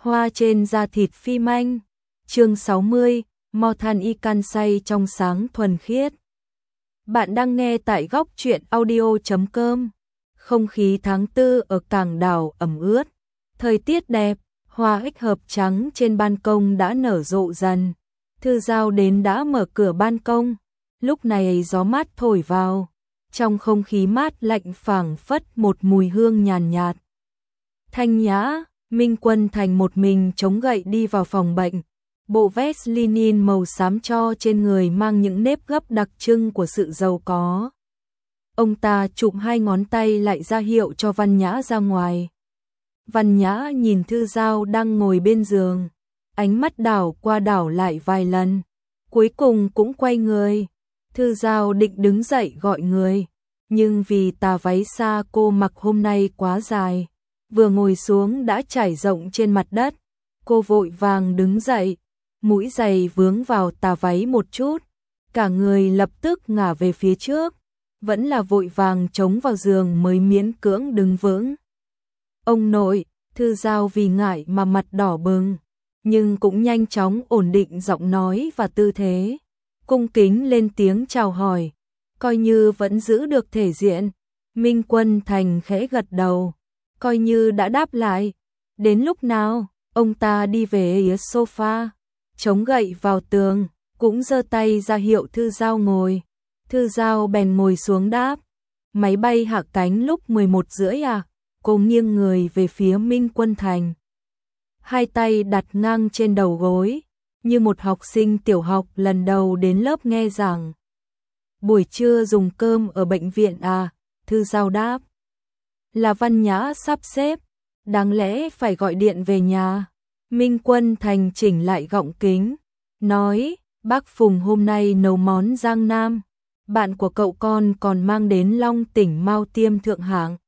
Hoa trên da thịt phi manh. Chương 60, mo than y can say trong sáng thuần khiết. Bạn đang nghe tại góc truyện audio.com. Không khí tháng 4 ở Cảng Đảo ẩm ướt. Thời tiết đẹp, hoa ếch hợp trắng trên ban công đã nở rộ dần. Thư Giao đến đã mở cửa ban công. Lúc này gió mát thổi vào. Trong không khí mát lạnh phảng phất một mùi hương nhàn nhạt. Thanh nhã, Minh Quân Thành một mình chống gậy đi vào phòng bệnh. Bộ vest linen màu xám cho trên người mang những nếp gấp đặc trưng của sự giàu có. Ông ta chụp hai ngón tay lại ra hiệu cho Văn Nhã ra ngoài. Văn Nhã nhìn Thư Giao đang ngồi bên giường, ánh mắt đảo qua đảo lại vài lần, cuối cùng cũng quay người. Thư Giao định đứng dậy gọi người, nhưng vì tà váy xa cô mặc hôm nay quá dài, vừa ngồi xuống đã trải rộng trên mặt đất. Cô vội vàng đứng dậy, mũi giày vướng vào tà váy một chút, cả người lập tức ngả về phía trước, vẫn là vội vàng chống vào giường mới miễn cưỡng đứng vững. Ông nội, Thư Giao vì ngại mà mặt đỏ bừng, nhưng cũng nhanh chóng ổn định giọng nói và tư thế, cung kính lên tiếng chào hỏi, coi như vẫn giữ được thể diện. Minh Quân Thành khẽ gật đầu, coi như đã đáp lại. Đến lúc nào, ông ta đi về phía sofa, chống gậy vào tường, cũng giơ tay ra hiệu Thư Giao ngồi. Thư Giao bèn ngồi xuống đáp, máy bay hạ cánh lúc 11:30 à? Cô nghiêng người về phía Minh Quân Thành, hai tay đặt ngang trên đầu gối, như một học sinh tiểu học lần đầu đến lớp nghe giảng. Buổi trưa dùng cơm ở bệnh viện à? Thư Giao đáp, là Văn Nhã sắp xếp, đáng lẽ phải gọi điện về nhà. Minh Quân Thành chỉnh lại gọng kính, nói, bác Phùng hôm nay nấu món Giang Nam, bạn của cậu con còn mang đến Long Tỉnh Mao Tiêm thượng hạng.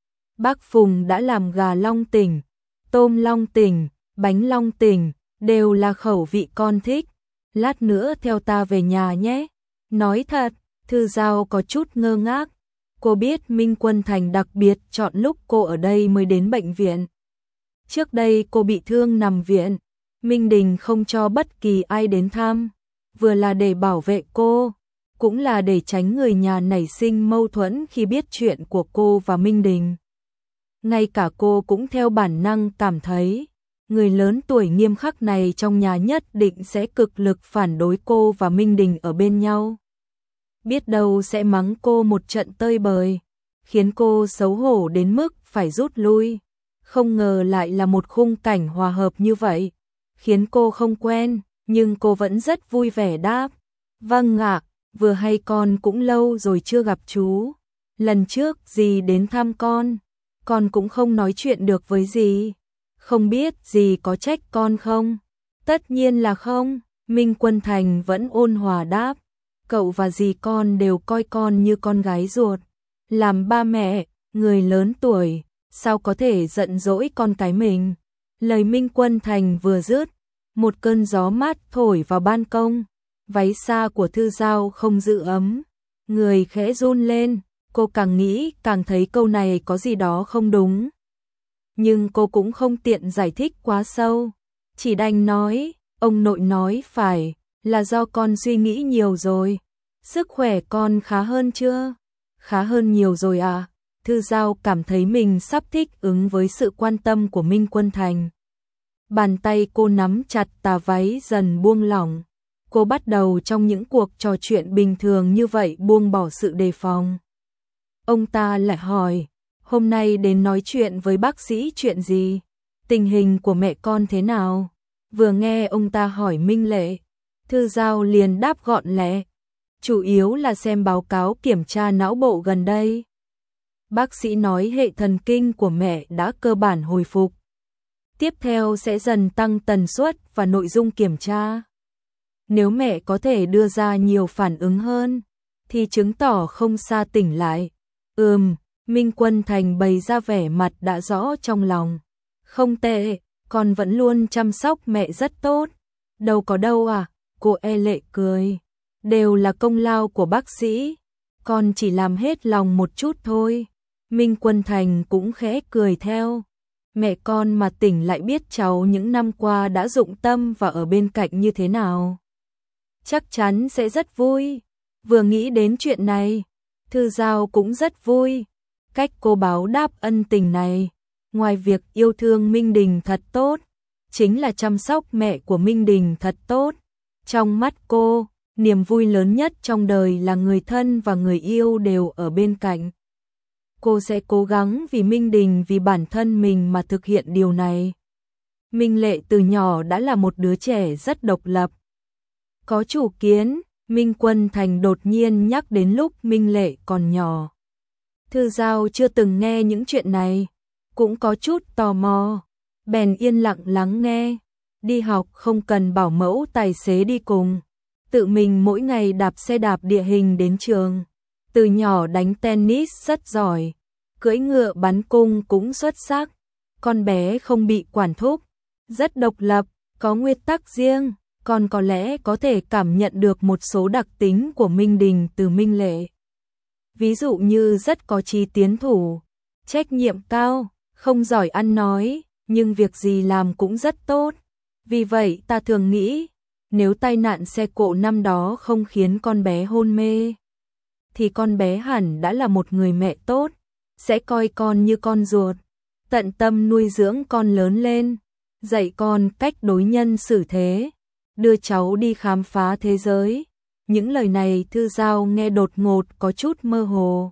Bác Phùng đã làm gà Long Tỉnh, tôm Long Tỉnh, bánh Long Tỉnh, đều là khẩu vị con thích. Lát nữa theo ta về nhà nhé. Nói thật, Thư Giao có chút ngơ ngác. Cô biết Minh Quân Thành đặc biệt chọn lúc cô ở đây mới đến bệnh viện. Trước đây cô bị thương nằm viện, Minh Đình không cho bất kỳ ai đến thăm, vừa là để bảo vệ cô, cũng là để tránh người nhà nảy sinh mâu thuẫn khi biết chuyện của cô và Minh Đình. Ngay cả cô cũng theo bản năng cảm thấy, người lớn tuổi nghiêm khắc này trong nhà nhất định sẽ cực lực phản đối cô và Minh Đình ở bên nhau. Biết đâu sẽ mắng cô một trận tơi bời, khiến cô xấu hổ đến mức phải rút lui. Không ngờ lại là một khung cảnh hòa hợp như vậy, khiến cô không quen, nhưng cô vẫn rất vui vẻ đáp. Vâng ạ, vừa hay con cũng lâu rồi chưa gặp chú. Lần trước dì đến thăm con cũng không nói chuyện được với dì. Không biết dì có trách con không? Tất nhiên là không, Minh Quân Thành vẫn ôn hòa đáp. Cậu và dì con đều coi con như con gái ruột. Làm ba mẹ, người lớn tuổi, sao có thể giận dỗi con cái mình? Lời Minh Quân Thành vừa dứt, một cơn gió mát thổi vào ban công, váy xa của Thư Giao không giữ ấm, người khẽ run lên, cô càng nghĩ càng thấy câu này có gì đó không đúng. Nhưng cô cũng không tiện giải thích quá sâu, chỉ đành nói, ông nội nói phải, là do con suy nghĩ nhiều rồi. Sức khỏe con khá hơn chưa? Khá hơn nhiều rồi à? Thư Giao cảm thấy mình sắp thích ứng với sự quan tâm của Minh Quân Thành. Bàn tay cô nắm chặt tà váy dần buông lỏng. Cô bắt đầu trong những cuộc trò chuyện bình thường như vậy buông bỏ sự đề phòng. Ông ta lại hỏi, hôm nay đến nói chuyện với bác sĩ chuyện gì? Tình hình của mẹ con thế nào? Vừa nghe ông ta hỏi Minh Lệ, Thư Giao liền đáp gọn lẹ, chủ yếu là xem báo cáo kiểm tra não bộ gần đây. Bác sĩ nói hệ thần kinh của mẹ đã cơ bản hồi phục. Tiếp theo sẽ dần tăng tần suất và nội dung kiểm tra. Nếu mẹ có thể đưa ra nhiều phản ứng hơn, thì chứng tỏ không xa tỉnh lại. Minh Quân Thành bày ra vẻ mặt đã rõ trong lòng. Không tệ, con vẫn luôn chăm sóc mẹ rất tốt. Đâu có đâu à, cô Lệ cười. Đều là công lao của bác sĩ, con chỉ làm hết lòng một chút thôi. Minh Quân Thành cũng khẽ cười theo. mẹ con mà tỉnh lại biết cháu những năm qua đã dụng tâm và ở bên cạnh như thế nào. Chắc chắn sẽ rất vui. Vừa nghĩ đến chuyện này, Thư Giao cũng rất vui. Cách cô báo đáp ân tình này, ngoài việc yêu thương Minh Đình thật tốt, chính là chăm sóc mẹ của Minh Đình thật tốt. Trong mắt cô, niềm vui lớn nhất trong đời là người thân và người yêu đều ở bên cạnh. Cô sẽ cố gắng vì Minh Đình, vì bản thân mình mà thực hiện điều này. Minh Lệ từ nhỏ đã là một đứa trẻ rất độc lập, có chủ kiến. Minh Quân Thành đột nhiên nhắc đến lúc Minh Lệ còn nhỏ. Thư Giao chưa từng nghe những chuyện này, cũng có chút tò mò, bèn yên lặng lắng nghe. Đi học không cần bảo mẫu tài xế đi cùng, tự mình mỗi ngày đạp xe đạp địa hình đến trường. Từ nhỏ đánh tennis rất giỏi, cưỡi ngựa bắn cung cũng xuất sắc. Con bé không bị quản thúc, rất độc lập, có nguyên tắc riêng, còn có lẽ có thể cảm nhận được một số đặc tính của Minh Đình từ Minh Lệ. Ví dụ như rất có chí tiến thủ, trách nhiệm cao, không giỏi ăn nói, nhưng việc gì làm cũng rất tốt. Vì vậy ta thường nghĩ, nếu tai nạn xe cộ năm đó không khiến con bé hôn mê, thì con bé hẳn đã là một người mẹ tốt, sẽ coi con như con ruột, tận tâm nuôi dưỡng con lớn lên, dạy con cách đối nhân xử thế, đưa cháu đi khám phá thế giới. Những lời này Thư Giao nghe đột ngột có chút mơ hồ.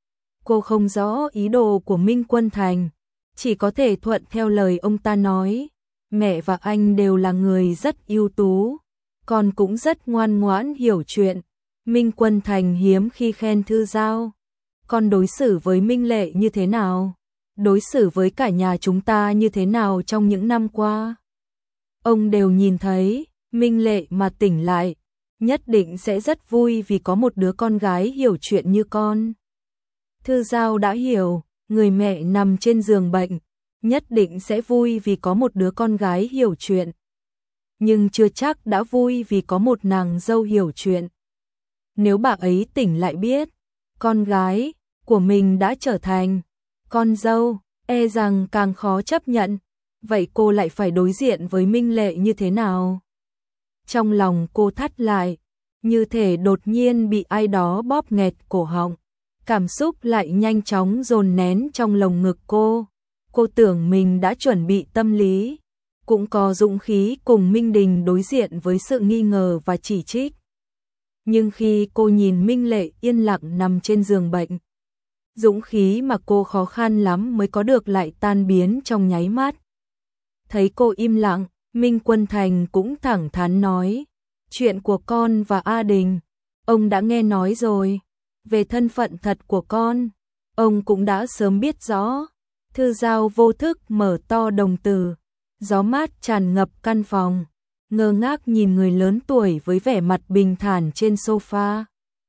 Cô không rõ ý đồ của Minh Quân Thành, chỉ có thể thuận theo lời ông ta nói. Mẹ và anh đều là người rất ưu tú, con cũng rất ngoan ngoãn hiểu chuyện. Minh Quân Thành hiếm khi khen Thư Giao. Con đối xử với Minh Lệ như thế nào? Đối xử với cả nhà chúng ta như thế nào trong những năm qua? Ông đều nhìn thấy, Minh Lệ mà tỉnh lại, nhất định sẽ rất vui vì có một đứa con gái hiểu chuyện như con. Thư Giao đã hiểu, người mẹ nằm trên giường bệnh, nhất định sẽ vui vì có một đứa con gái hiểu chuyện. Nhưng chưa chắc đã vui vì có một nàng dâu hiểu chuyện. Nếu bà ấy tỉnh lại biết, con gái của mình đã trở thành con dâu, e rằng càng khó chấp nhận. Vậy cô lại phải đối diện với Minh Lệ như thế nào? Trong lòng cô thắt lại, như thể đột nhiên bị ai đó bóp nghẹt cổ họng. Cảm xúc lại nhanh chóng dồn nén trong lồng ngực cô. Cô tưởng mình đã chuẩn bị tâm lý, cũng có dũng khí cùng Minh Đình đối diện với sự nghi ngờ và chỉ trích. Nhưng khi cô nhìn Minh Lệ yên lặng nằm trên giường bệnh, dũng khí mà cô khó khăn lắm mới có được lại tan biến trong nháy mắt. Thấy cô im lặng, Minh Quân Thành cũng thẳng thắn nói, chuyện của con và A Đình, ông đã nghe nói rồi. Về thân phận thật của con, ông cũng đã sớm biết rõ. Thư Giao vô thức mở to đồng tử, gió mát tràn ngập căn phòng, ngơ ngác nhìn người lớn tuổi với vẻ mặt bình thản trên sofa.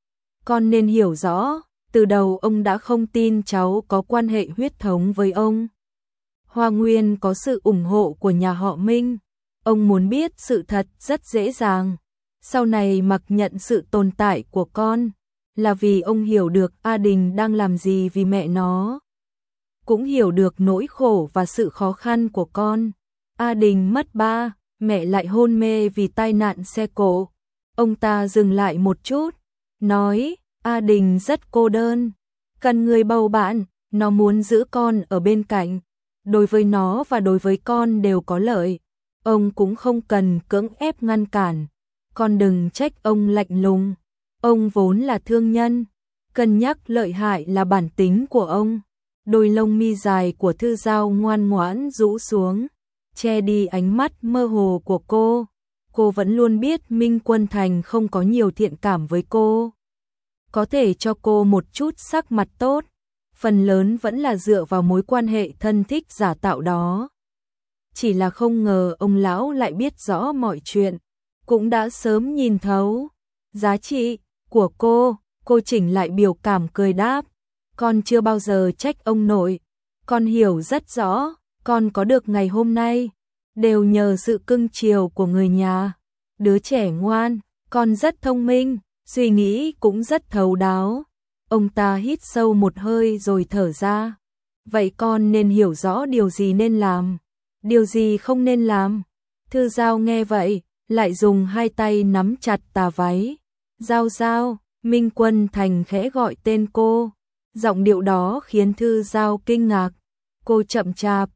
Con nên hiểu rõ, từ đầu ông đã không tin cháu có quan hệ huyết thống với ông. Hoa Nguyên có sự ủng hộ của nhà họ Minh, ông muốn biết sự thật rất dễ dàng. Sau này mặc nhận sự tồn tại của con, là vì ông hiểu được A Đình đang làm gì vì mẹ nó. Cũng hiểu được nỗi khổ và sự khó khăn của con. A Đình mất ba, mẹ lại hôn mê vì tai nạn xe cộ. Ông ta dừng lại một chút, nói, A Đình rất cô đơn, cần người bầu bạn, nó muốn giữ con ở bên cạnh. Đối với nó và đối với con đều có lợi. Ông cũng không cần cưỡng ép ngăn cản. Con đừng trách ông lạnh lùng. Ông vốn là thương nhân, cân nhắc lợi hại là bản tính của ông. Đôi lông mi dài của Thư Giao ngoan ngoãn rũ xuống, che đi ánh mắt mơ hồ của cô. Cô vẫn luôn biết Minh Quân Thành không có nhiều thiện cảm với cô. Có thể cho cô một chút sắc mặt tốt, phần lớn vẫn là dựa vào mối quan hệ thân thích giả tạo đó. Chỉ là không ngờ ông lão lại biết rõ mọi chuyện, cũng đã sớm nhìn thấu giá trị của cô chỉnh lại biểu cảm cười đáp, con chưa bao giờ trách ông nội, con hiểu rất rõ, con có được ngày hôm nay, đều nhờ sự cưng chiều của người nhà. Đứa trẻ ngoan, con rất thông minh, suy nghĩ cũng rất thấu đáo. Ông ta hít sâu một hơi rồi thở ra, vậy con nên hiểu rõ điều gì nên làm, điều gì không nên làm. Thư Giao nghe vậy, lại dùng hai tay nắm chặt tà váy. Giao Giao, Minh Quân Thành khẽ gọi tên cô. Giọng điệu đó khiến Thư Giao kinh ngạc. Cô chậm chạp,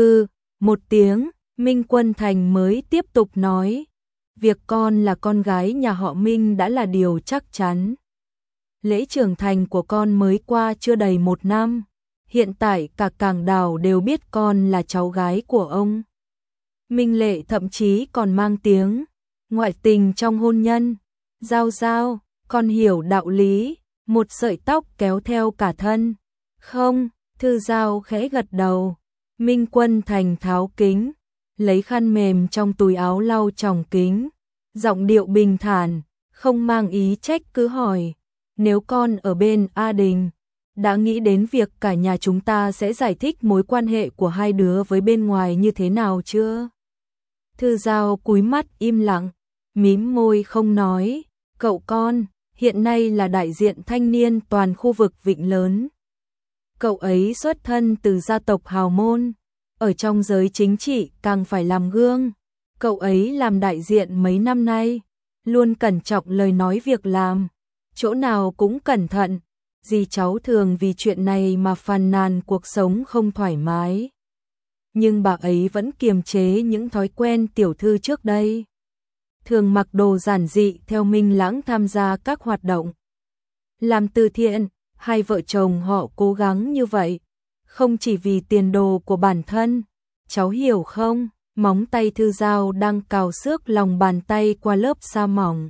một tiếng, Minh Quân Thành mới tiếp tục nói. Việc con là con gái nhà họ Minh đã là điều chắc chắn. Lễ trưởng thành của con mới qua chưa đầy 1 năm. Hiện tại cả Cảng Đảo đều biết con là cháu gái của ông. Minh Lệ thậm chí còn mang tiếng ngoại tình trong hôn nhân. Giao Giao, con hiểu đạo lý, một sợi tóc kéo theo cả thân. Không, Thư Giao khẽ gật đầu. Minh Quân Thành tháo kính, lấy khăn mềm trong túi áo lau tròng kính. Giọng điệu bình thản, không mang ý trách cứ hỏi. Nếu con ở bên A Đình, đã nghĩ đến việc cả nhà chúng ta sẽ giải thích mối quan hệ của hai đứa với bên ngoài như thế nào chưa? Thư Giao cúi mắt im lặng, mím môi không nói. Cậu con, hiện nay là đại diện thanh niên toàn khu vực Vịnh Lớn. Cậu ấy xuất thân từ gia tộc hào môn, ở trong giới chính trị càng phải làm gương. Cậu ấy làm đại diện mấy năm nay, luôn cẩn trọng lời nói việc làm, chỗ nào cũng cẩn thận. Dì cháu thường vì chuyện này mà phàn nàn cuộc sống không thoải mái. Nhưng bà ấy vẫn kiềm chế những thói quen tiểu thư trước đây. Thường mặc đồ giản dị theo Minh Lãng tham gia các hoạt động. Làm từ thiện, hai vợ chồng họ cố gắng như vậy, không chỉ vì tiền đồ của bản thân. Cháu hiểu không? Móng tay Thư Giao đang cào xước lòng bàn tay qua lớp sa mỏng.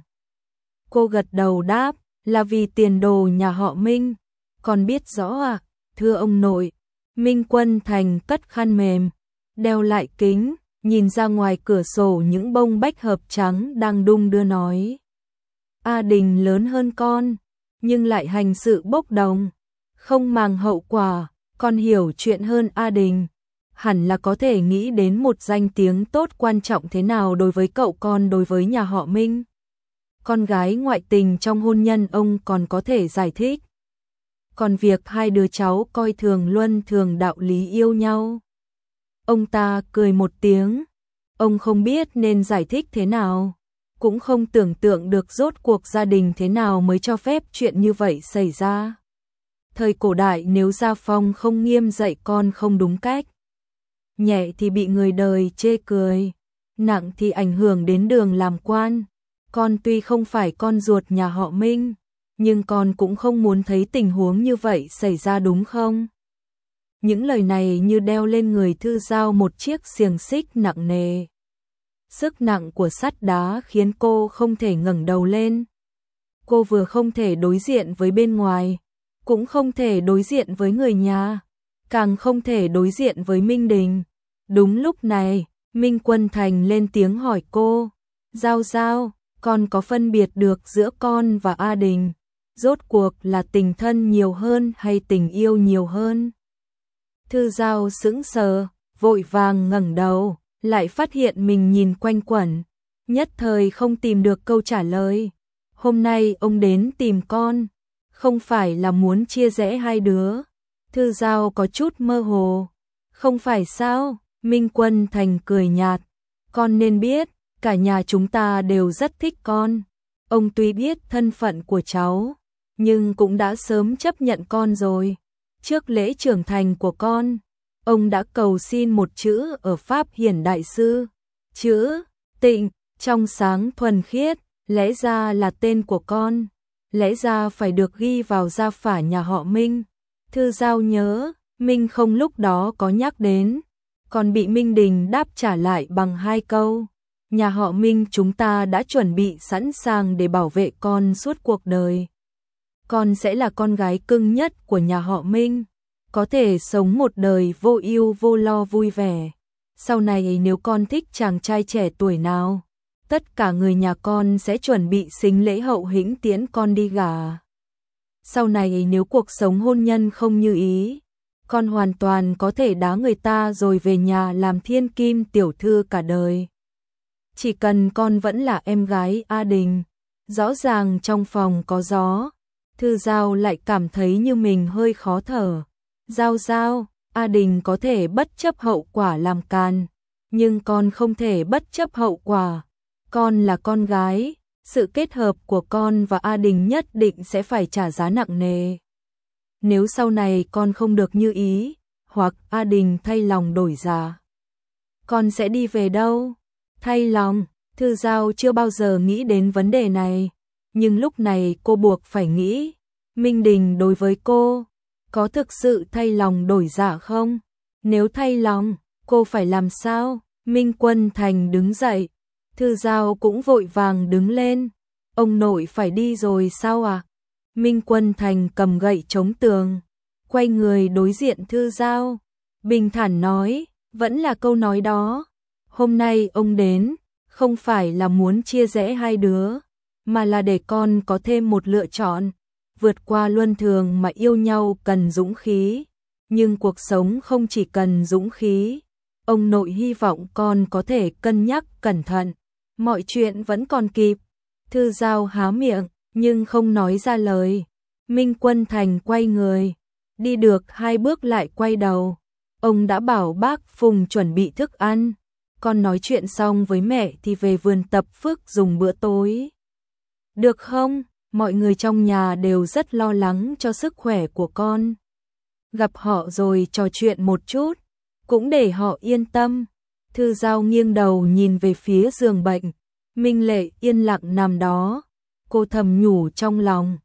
Cô gật đầu đáp, là vì tiền đồ nhà họ Minh. Con biết rõ à? Thưa ông nội. Minh Quân Thành cất khăn mềm, đeo lại kính, nhìn ra ngoài cửa sổ những bông bách hợp trắng đang đung đưa nói. A Đình lớn hơn con, nhưng lại hành sự bốc đồng, không màng hậu quả. Con hiểu chuyện hơn A Đình, hẳn là có thể nghĩ đến một danh tiếng tốt quan trọng thế nào đối với cậu con, đối với nhà họ Minh. Con gái ngoại tình trong hôn nhân ông còn có thể giải thích. Còn việc hai đứa cháu coi thường luân thường đạo lý yêu nhau. Ông ta cười một tiếng. Ông không biết nên giải thích thế nào, cũng không tưởng tượng được rốt cuộc gia đình thế nào mới cho phép chuyện như vậy xảy ra. Thời cổ đại nếu gia phong không nghiêm dạy con không đúng cách, nhẹ thì bị người đời chê cười, nặng thì ảnh hưởng đến đường làm quan. Con tuy không phải con ruột nhà họ Minh, nhưng con cũng không muốn thấy tình huống như vậy xảy ra, đúng không? Những lời này như đeo lên người Thư Giao một chiếc xiềng xích nặng nề. Sức nặng của sắt đá khiến cô không thể ngẩng đầu lên. Cô vừa không thể đối diện với bên ngoài, cũng không thể đối diện với người nhà, càng không thể đối diện với Minh Đình. Đúng lúc này, Minh Quân Thành lên tiếng hỏi cô, Giao Giao, con có phân biệt được giữa con và A Đình, rốt cuộc là tình thân nhiều hơn hay tình yêu nhiều hơn? Thư Giao sững sờ, vội vàng ngẩng đầu, lại phát hiện mình nhìn quanh quẩn, nhất thời không tìm được câu trả lời. Hôm nay ông đến tìm con, không phải là muốn chia rẽ hai đứa. Thư Giao có chút mơ hồ. Không phải sao? Minh Quân Thành cười nhạt. Con nên biết, cả nhà chúng ta đều rất thích con. Ông tuy biết thân phận của cháu, nhưng cũng đã sớm chấp nhận con rồi. Trước lễ trưởng thành của con, ông đã cầu xin một chữ ở Pháp Hiển Đại Sư. Chữ Tịnh, trong sáng thuần khiết, lẽ ra là tên của con, lẽ ra phải được ghi vào gia phả nhà họ Minh. Thư Giao nhớ, Minh không lúc đó có nhắc đến, còn bị Minh Đình đáp trả lại bằng 2 câu. Nhà họ Minh chúng ta đã chuẩn bị sẵn sàng để bảo vệ con suốt cuộc đời. Con sẽ là con gái cưng nhất của nhà họ Minh, có thể sống một đời vô ưu vô lo vui vẻ. Sau này nếu con thích chàng trai trẻ tuổi nào, tất cả người nhà con sẽ chuẩn bị sính lễ hậu hĩnh tiễn con đi gả. Sau này nếu cuộc sống hôn nhân không như ý, con hoàn toàn có thể đá người ta rồi về nhà làm thiên kim tiểu thư cả đời. Chỉ cần con vẫn là em gái A Đình. Rõ ràng trong phòng có gió, Thư Giao lại cảm thấy như mình hơi khó thở. Giao Giao, A Đình có thể bất chấp hậu quả làm càn, nhưng con không thể bất chấp hậu quả. Con là con gái, sự kết hợp của con và A Đình nhất định sẽ phải trả giá nặng nề. Nếu sau này con không được như ý, hoặc A Đình thay lòng đổi dạ, con sẽ đi về đâu? Thay lòng, Thư Giao chưa bao giờ nghĩ đến vấn đề này, nhưng lúc này cô buộc phải nghĩ. Minh Đình đối với cô, có thực sự thay lòng đổi dạ không? Nếu thay lòng, cô phải làm sao? Minh Quân Thành đứng dậy, Thư Giao cũng vội vàng đứng lên. Ông nội phải đi rồi sao à? Minh Quân Thành cầm gậy chống tường, quay người đối diện Thư Giao, bình thản nói, vẫn là câu nói đó. Hôm nay ông đến, không phải là muốn chia rẽ hai đứa, mà là để con có thêm một lựa chọn. Vượt qua luân thường mà yêu nhau cần dũng khí, nhưng cuộc sống không chỉ cần dũng khí. Ông nội hy vọng con có thể cân nhắc cẩn thận, mọi chuyện vẫn còn kịp. Thư Giao há miệng, nhưng không nói ra lời. Minh Quân Thành quay người, đi được 2 bước lại quay đầu. Ông đã bảo bác Phùng chuẩn bị thức ăn. Con nói chuyện xong với mẹ thì về vườn tập phước dùng bữa tối. Được không? Mọi người trong nhà đều rất lo lắng cho sức khỏe của con. Gặp họ rồi trò chuyện một chút, cũng để họ yên tâm. Thư Giao nghiêng đầu nhìn về phía giường bệnh. Minh Lệ yên lặng nằm đó. Cô thầm nhủ trong lòng.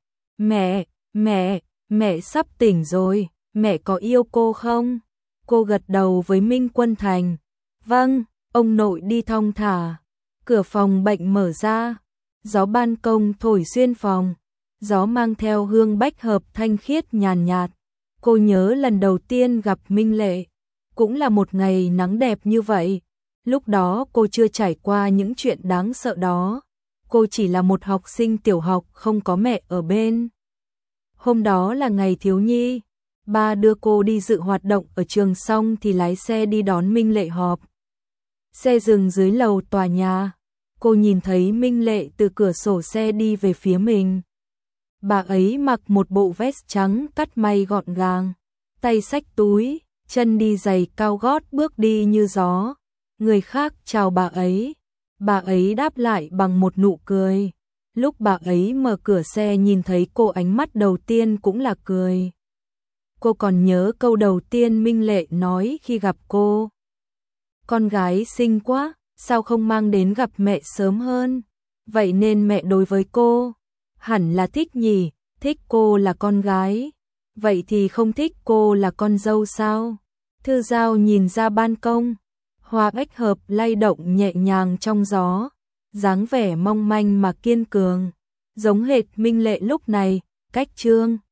Mẹ sắp tỉnh rồi. Mẹ có yêu cô không? Cô gật đầu với Minh Quân Thành. Vâng, ông nội đi thong thả. Cửa phòng bệnh mở ra. Gió ban công thổi xuyên phòng. Gió mang theo hương bách hợp thanh khiết nhàn nhạt. Cô nhớ lần đầu tiên gặp Minh Lệ. Cũng là một ngày nắng đẹp như vậy. Lúc đó cô chưa trải qua những chuyện đáng sợ đó. Cô chỉ là một học sinh tiểu học không có mẹ ở bên. Hôm đó là ngày thiếu nhi. Ba đưa cô đi dự hoạt động ở trường xong thì lái xe đi đón Minh Lệ họp. Xe dừng dưới lầu tòa nhà. Cô nhìn thấy Minh Lệ từ cửa sổ xe đi về phía mình. Bà ấy mặc một bộ vest trắng cắt may gọn gàng, tay xách túi, chân đi giày cao gót bước đi như gió. Người khác chào bà ấy đáp lại bằng một nụ cười. Lúc bà ấy mở cửa xe nhìn thấy cô ánh mắt đầu tiên cũng là cười. Cô còn nhớ câu đầu tiên Minh Lệ nói khi gặp cô. Con gái xinh quá, sao không mang đến gặp mẹ sớm hơn? Vậy nên mẹ đối với cô hẳn là thích nhỉ, thích cô là con gái. Vậy thì không thích cô là con dâu sao? Thư Giao nhìn ra ban công, hoa bách hợp lay động nhẹ nhàng trong gió, dáng vẻ mong manh mà kiên cường, giống hệt Minh Lệ lúc này. Cách chương